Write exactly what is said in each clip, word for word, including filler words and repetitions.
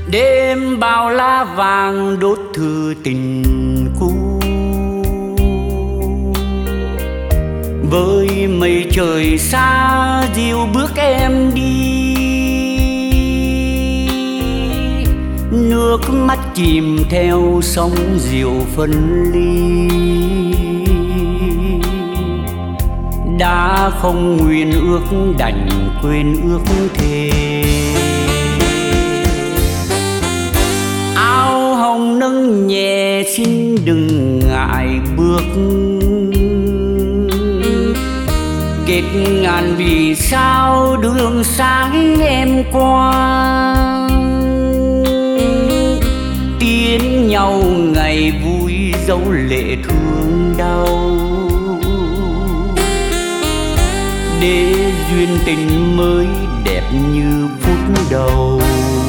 Đêm bao lá vàng đốt thư tình cũ, với mây trời xa dìu bước em đi. Nước mắt chìm theo sóng diều phân ly, đã không nguyện ước đành quên ước thề. Áo hồng nâng nhẹ xin đừng ngại bước, kết ngàn vì sao đường sáng em qua. Tiến nhau ngày vui dấu lệ thương đau, để duyên tình mới đẹp như phút đầu.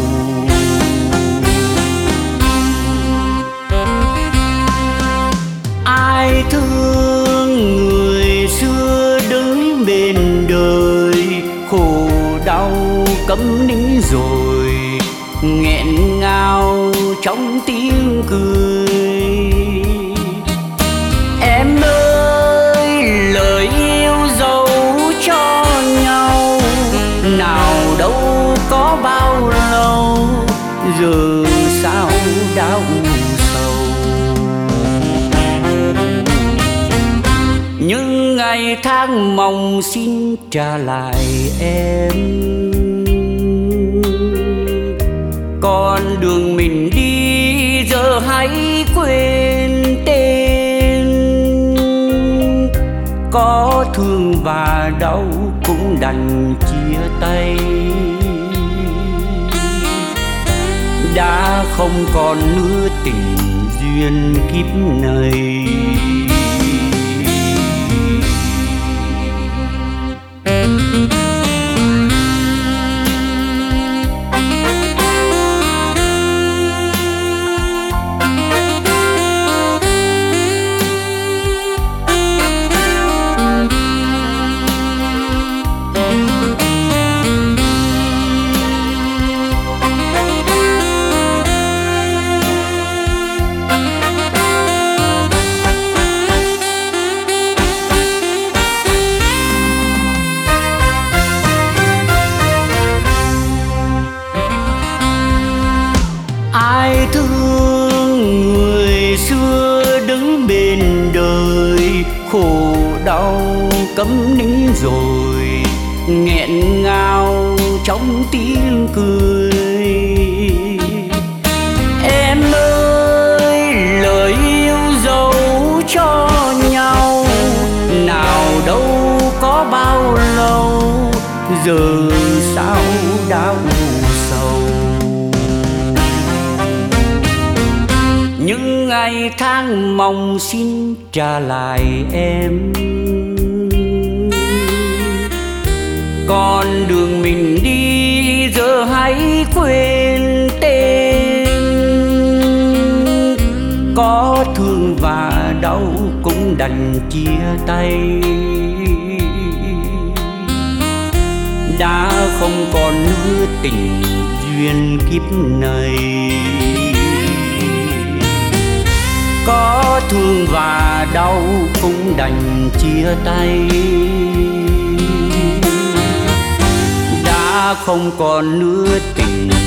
Ai thương người xưa đứng bên đời, khổ đau câm nín rồi nghẹn ngào trong tiếng cười. Em ơi lời yêu dấu cho nhau, nào đâu có bao lâu, giờ sao đau sầu. Những ngày tháng mong xin trả lại em, con đường mình đi giờ hãy quên tên. Có thương và đau cũng đành chia tay, đã không còn nữa tình duyên kiếp này. Ai thương người xưa đứng bên đời, khổ đau câm nín rồi nghẹn ngào trong tiếng cười. Em ơi lời yêu dấu cho nhau, nào đâu có bao lâu, giờ sao đau sầu. Những ngày tháng mong xin trả lại em, con đường mình đi giờ hãy quên tên. Có thương và đau cũng đành chia tay, đã không còn nữa tình duyên kiếp này. Có thương và đau cũng đành chia tay, đã không còn nữa tình